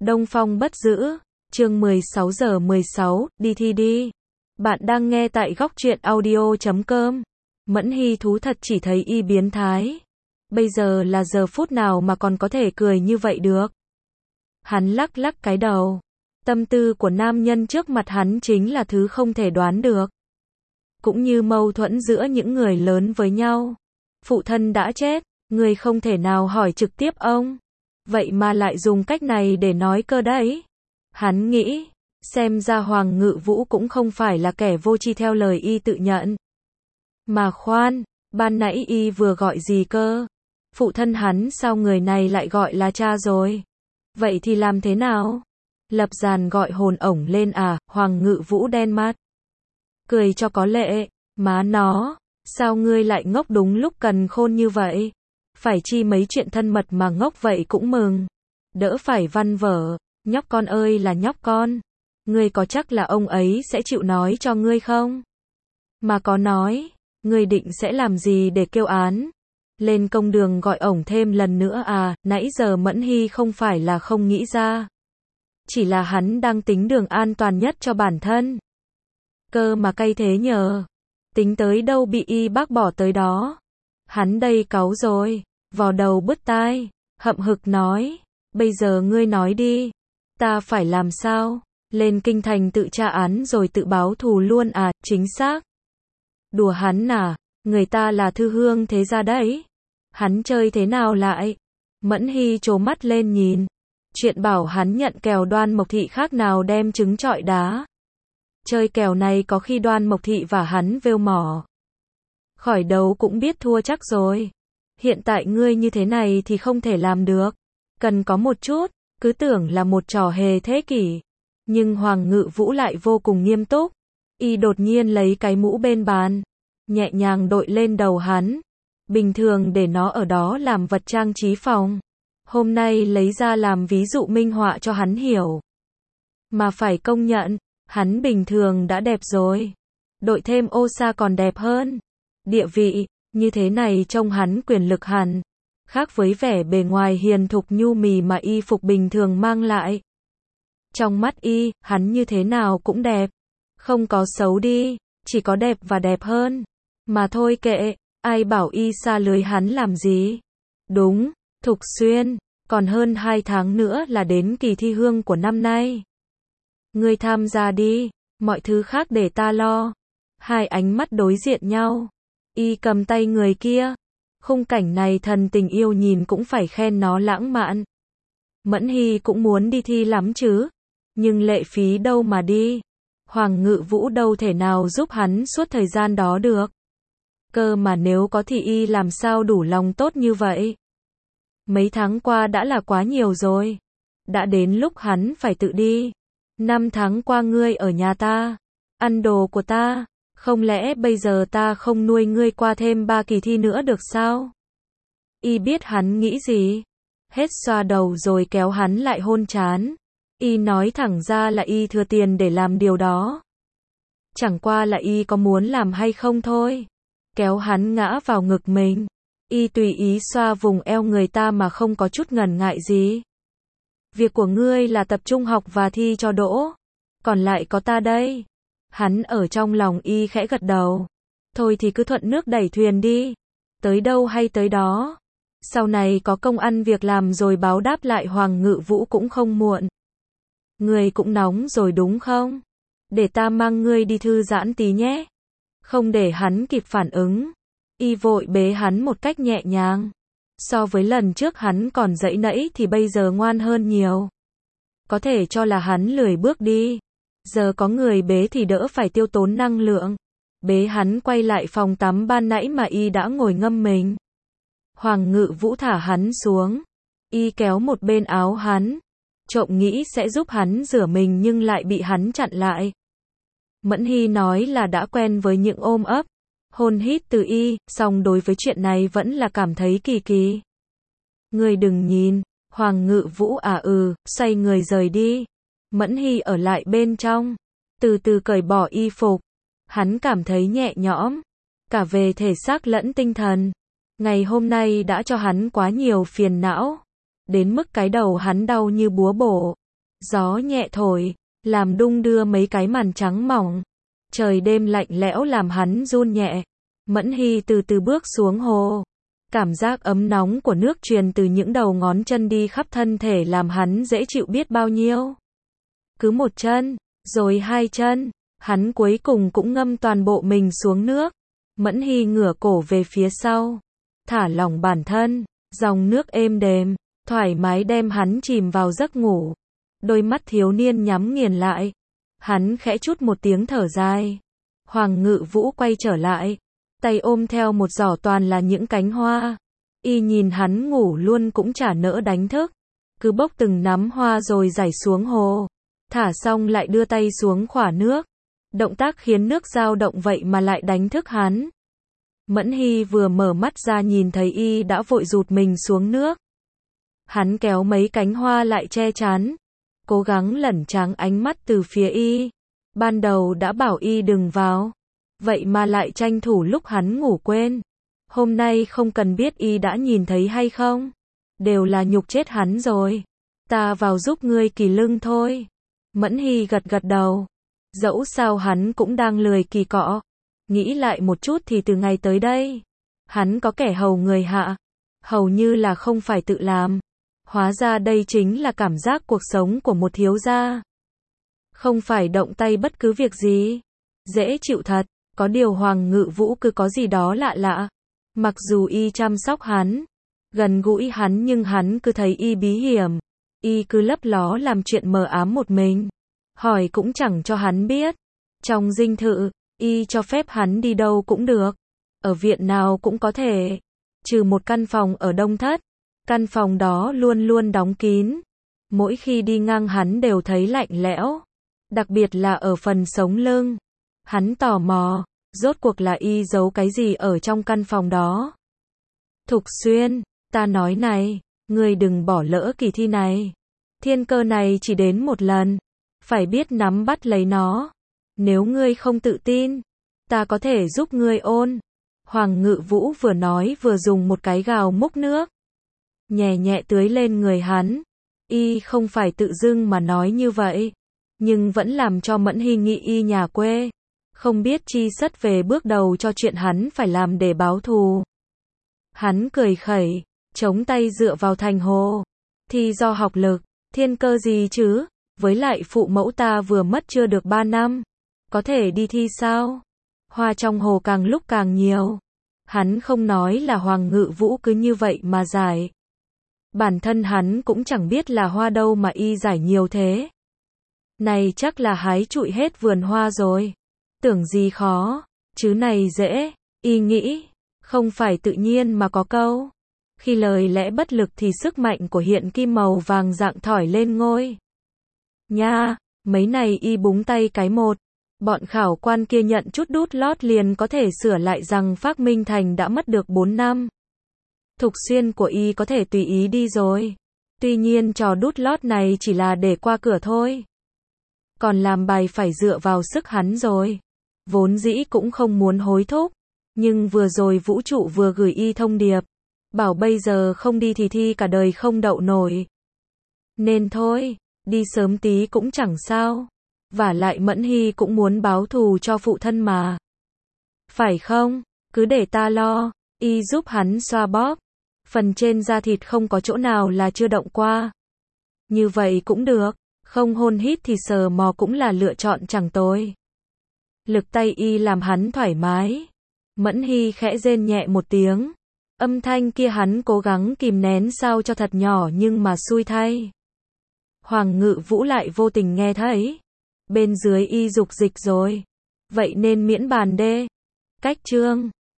Đông Phong bất giữ, chương 16:16, đi thi đi. Bạn đang nghe tại góc truyện audio.com. Mẫn Hy thú thật chỉ thấy y biến thái. Bây giờ là giờ phút nào mà còn có thể cười như vậy được. Hắn lắc lắc cái đầu. Tâm tư của nam nhân trước mặt hắn chính là thứ không thể đoán được. Cũng như mâu thuẫn giữa những người lớn với nhau. Phụ thân đã chết, người không thể nào hỏi trực tiếp ông. Vậy mà lại dùng cách này để nói cơ đấy. Hắn nghĩ, xem ra Hoàng Ngự Vũ cũng không phải là kẻ vô tri theo lời y tự nhận. Mà khoan, ban nãy y vừa gọi gì cơ? Phụ thân hắn sao người này lại gọi là cha rồi? Vậy thì làm thế nào? Lập Giàn gọi hồn ổng lên à? Hoàng Ngự Vũ đen mắt. Cười cho có lệ, má nó, sao ngươi lại ngốc đúng lúc cần khôn như vậy? Phải chi mấy chuyện thân mật mà ngốc vậy cũng mừng. Đỡ phải văn vở, nhóc con ơi là nhóc con. Ngươi có chắc là ông ấy sẽ chịu nói cho ngươi không? Mà có nói, ngươi định sẽ làm gì để kêu án? Lên công đường gọi ổng thêm lần nữa à? Nãy giờ Mẫn Hy không phải là không nghĩ ra. Chỉ là hắn đang tính đường an toàn nhất cho bản thân. Cơ mà cay thế nhờ. Tính tới đâu bị y bác bỏ tới đó. Hắn đây cáu rồi, vò đầu bứt tai, hậm hực nói, bây giờ ngươi nói đi, ta phải làm sao? Lên kinh thành tự tra án rồi tự báo thù luôn à? Chính xác. Đùa hắn à? Người ta là thư hương thế gia đấy. Hắn chơi thế nào lại? Mẫn Hy trố mắt lên nhìn. Chuyện bảo hắn nhận kèo Đoan Mộc Thị khác nào đem trứng trọi đá. Chơi kèo này có khi Đoan Mộc Thị và hắn vêu mỏ. Khỏi đấu cũng biết thua chắc rồi. Hiện tại ngươi như thế này thì không thể làm được. Cần có một chút, cứ tưởng là một trò hề thế kỷ. Nhưng Hoàng Ngự Vũ lại vô cùng nghiêm túc. Y đột nhiên lấy cái mũ bên bàn, nhẹ nhàng đội lên đầu hắn. Bình thường để nó ở đó làm vật trang trí phòng. Hôm nay lấy ra làm ví dụ minh họa cho hắn hiểu. Mà phải công nhận, hắn bình thường đã đẹp rồi. Đội thêm ô sa còn đẹp hơn. Địa vị, như thế này trông hắn quyền lực hẳn. Khác với vẻ bề ngoài hiền thục nhu mì mà y phục bình thường mang lại. Trong mắt y, hắn như thế nào cũng đẹp. Không có xấu đi, chỉ có đẹp và đẹp hơn. Mà thôi kệ, ai bảo y xa lưới hắn làm gì. Đúng, Thục Xuyên, còn hơn 2 tháng nữa là đến kỳ thi hương của năm nay. Ngươi tham gia đi, mọi thứ khác để ta lo. Hai ánh mắt đối diện nhau. Y cầm tay người kia. Khung cảnh này thần tình yêu nhìn cũng phải khen nó lãng mạn. Mẫn Hy cũng muốn đi thi lắm chứ. Nhưng lệ phí đâu mà đi. Hoàng Ngự Vũ đâu thể nào giúp hắn suốt thời gian đó được. Cơ mà nếu có thì y làm sao đủ lòng tốt như vậy. Mấy tháng qua đã là quá nhiều rồi. Đã đến lúc hắn phải tự đi. 5 tháng qua ngươi ở nhà ta. Ăn đồ của ta. Không lẽ bây giờ ta không nuôi ngươi qua thêm 3 kỳ thi nữa được sao? Y biết hắn nghĩ gì. Hết xoa đầu rồi kéo hắn lại hôn trán. Y nói thẳng ra là y thừa tiền để làm điều đó. Chẳng qua là y có muốn làm hay không thôi. Kéo hắn ngã vào ngực mình. Y tùy ý xoa vùng eo người ta mà không có chút ngần ngại gì. Việc của ngươi là tập trung học và thi cho đỗ. Còn lại có ta đây. Hắn ở trong lòng y khẽ gật đầu. Thôi thì cứ thuận nước đẩy thuyền đi. Tới đâu hay tới đó. Sau này có công ăn việc làm rồi báo đáp lại Hoàng Ngự Vũ cũng không muộn. Ngươi cũng nóng rồi đúng không? Để ta mang ngươi đi thư giãn tí nhé. Không để hắn kịp phản ứng. Y vội bế hắn một cách nhẹ nhàng. So với lần trước hắn còn dãy nẫy thì bây giờ ngoan hơn nhiều. Có thể cho là hắn lười bước đi. Giờ có người bế thì đỡ phải tiêu tốn năng lượng. Bế hắn quay lại phòng tắm ban nãy mà y đã ngồi ngâm mình. Hoàng Ngự Vũ thả hắn xuống. Y kéo một bên áo hắn. Trộm nghĩ sẽ giúp hắn rửa mình nhưng lại bị hắn chặn lại. Mẫn Hy nói là đã quen với những ôm ấp, hôn hít từ y, song đối với chuyện này vẫn là cảm thấy kỳ kỳ. Ngươi đừng nhìn, Hoàng Ngự Vũ xoay người rời đi. Mẫn Hy ở lại bên trong, từ từ cởi bỏ y phục. Hắn cảm thấy nhẹ nhõm, cả về thể xác lẫn tinh thần. Ngày hôm nay đã cho hắn quá nhiều phiền não, đến mức cái đầu hắn đau như búa bổ. Gió nhẹ thổi, làm đung đưa mấy cái màn trắng mỏng. Trời đêm lạnh lẽo làm hắn run nhẹ. Mẫn Hy từ từ bước xuống hồ. Cảm giác ấm nóng của nước truyền từ những đầu ngón chân đi khắp thân thể làm hắn dễ chịu biết bao nhiêu. Cứ một chân, rồi hai chân, hắn cuối cùng cũng ngâm toàn bộ mình xuống nước. Mẫn Hy ngửa cổ về phía sau, thả lỏng bản thân, dòng nước êm đềm, thoải mái đem hắn chìm vào giấc ngủ. Đôi mắt thiếu niên nhắm nghiền lại. Hắn khẽ chút một tiếng thở dài. Hoàng Ngự Vũ quay trở lại, tay ôm theo một giỏ toàn là những cánh hoa. Y nhìn hắn ngủ luôn cũng chả nỡ đánh thức. Cứ bốc từng nắm hoa rồi rải xuống hồ. Thả xong lại đưa tay xuống khỏa nước. Động tác khiến nước dao động vậy mà lại đánh thức hắn. Mẫn Hy vừa mở mắt ra nhìn thấy y đã vội rụt mình xuống nước. Hắn kéo mấy cánh hoa lại che chắn, cố gắng lẩn tránh ánh mắt từ phía y. Ban đầu đã bảo y đừng vào, vậy mà lại tranh thủ lúc hắn ngủ quên. Hôm nay không cần biết y đã nhìn thấy hay không, đều là nhục chết hắn rồi. Ta vào giúp ngươi kỳ lưng thôi. Mẫn Hy gật gật đầu. Dẫu sao hắn cũng đang lười kỳ cọ. Nghĩ lại một chút thì từ ngày tới đây, hắn có kẻ hầu người hạ, hầu như là không phải tự làm. Hóa ra đây chính là cảm giác cuộc sống của một thiếu gia. Không phải động tay bất cứ việc gì. Dễ chịu thật, có điều Hoàng Ngự Vũ cứ có gì đó lạ lạ. Mặc dù y chăm sóc hắn, gần gũi hắn nhưng hắn cứ thấy y bí hiểm. Y cứ lấp ló làm chuyện mờ ám một mình. Hỏi cũng chẳng cho hắn biết. Trong dinh thự, y cho phép hắn đi đâu cũng được. Ở viện nào cũng có thể. Trừ một căn phòng ở Đông Thất. Căn phòng đó luôn luôn đóng kín. Mỗi khi đi ngang hắn đều thấy lạnh lẽo. Đặc biệt là ở phần sống lưng. Hắn tò mò, rốt cuộc là y giấu cái gì ở trong căn phòng đó. Thục Xuyên, ta nói này, ngươi đừng bỏ lỡ kỳ thi này. Thiên cơ này chỉ đến một lần. Phải biết nắm bắt lấy nó. Nếu ngươi không tự tin, ta có thể giúp ngươi ôn. Hoàng Ngự Vũ vừa nói vừa dùng một cái gào múc nước. Nhẹ nhẹ tưới lên người hắn. Y không phải tự dưng mà nói như vậy. Nhưng vẫn làm cho Mẫn Hy nghĩ y nhà quê. Không biết chi sất về bước đầu cho chuyện hắn phải làm để báo thù. Hắn cười khẩy, chống tay dựa vào thành hồ. Thi do học lực, thiên cơ gì chứ? Với lại phụ mẫu ta vừa mất chưa được 3 năm. Có thể đi thi sao? Hoa trong hồ càng lúc càng nhiều. Hắn không nói là Hoàng Ngự Vũ cứ như vậy mà giải. Bản thân hắn cũng chẳng biết là hoa đâu mà y giải nhiều thế. Này chắc là hái trụi hết vườn hoa rồi. Tưởng gì khó, chứ này dễ, y nghĩ. Không phải tự nhiên mà có câu. Khi lời lẽ bất lực thì sức mạnh của hiện kim màu vàng rạng thỏi lên ngôi. Nha, mấy này y búng tay cái một. Bọn khảo quan kia nhận chút đút lót liền có thể sửa lại rằng Phác Minh Thành đã mất được 4 năm. Thục Xuyên của y có thể tùy ý đi rồi. Tuy nhiên trò đút lót này chỉ là để qua cửa thôi. Còn làm bài phải dựa vào sức hắn rồi. Vốn dĩ cũng không muốn hối thúc. Nhưng vừa rồi vũ trụ vừa gửi y thông điệp. Bảo bây giờ không đi thì thi cả đời không đậu nổi. Nên thôi, đi sớm tí cũng chẳng sao. Vả lại Mẫn Hy cũng muốn báo thù cho phụ thân mà. Phải không? Cứ để ta lo. Y giúp hắn xoa bóp. Phần trên da thịt không có chỗ nào là chưa động qua. Như vậy cũng được. Không hôn hít thì sờ mò cũng là lựa chọn chẳng tồi. Lực tay y làm hắn thoải mái. Mẫn Hy khẽ rên nhẹ một tiếng. Âm thanh kia hắn cố gắng kìm nén sao cho thật nhỏ nhưng mà xui thay. Hoàng Ngự Vũ lại vô tình nghe thấy. Bên dưới y dục dịch rồi. Vậy nên miễn bàn đê. Cách chương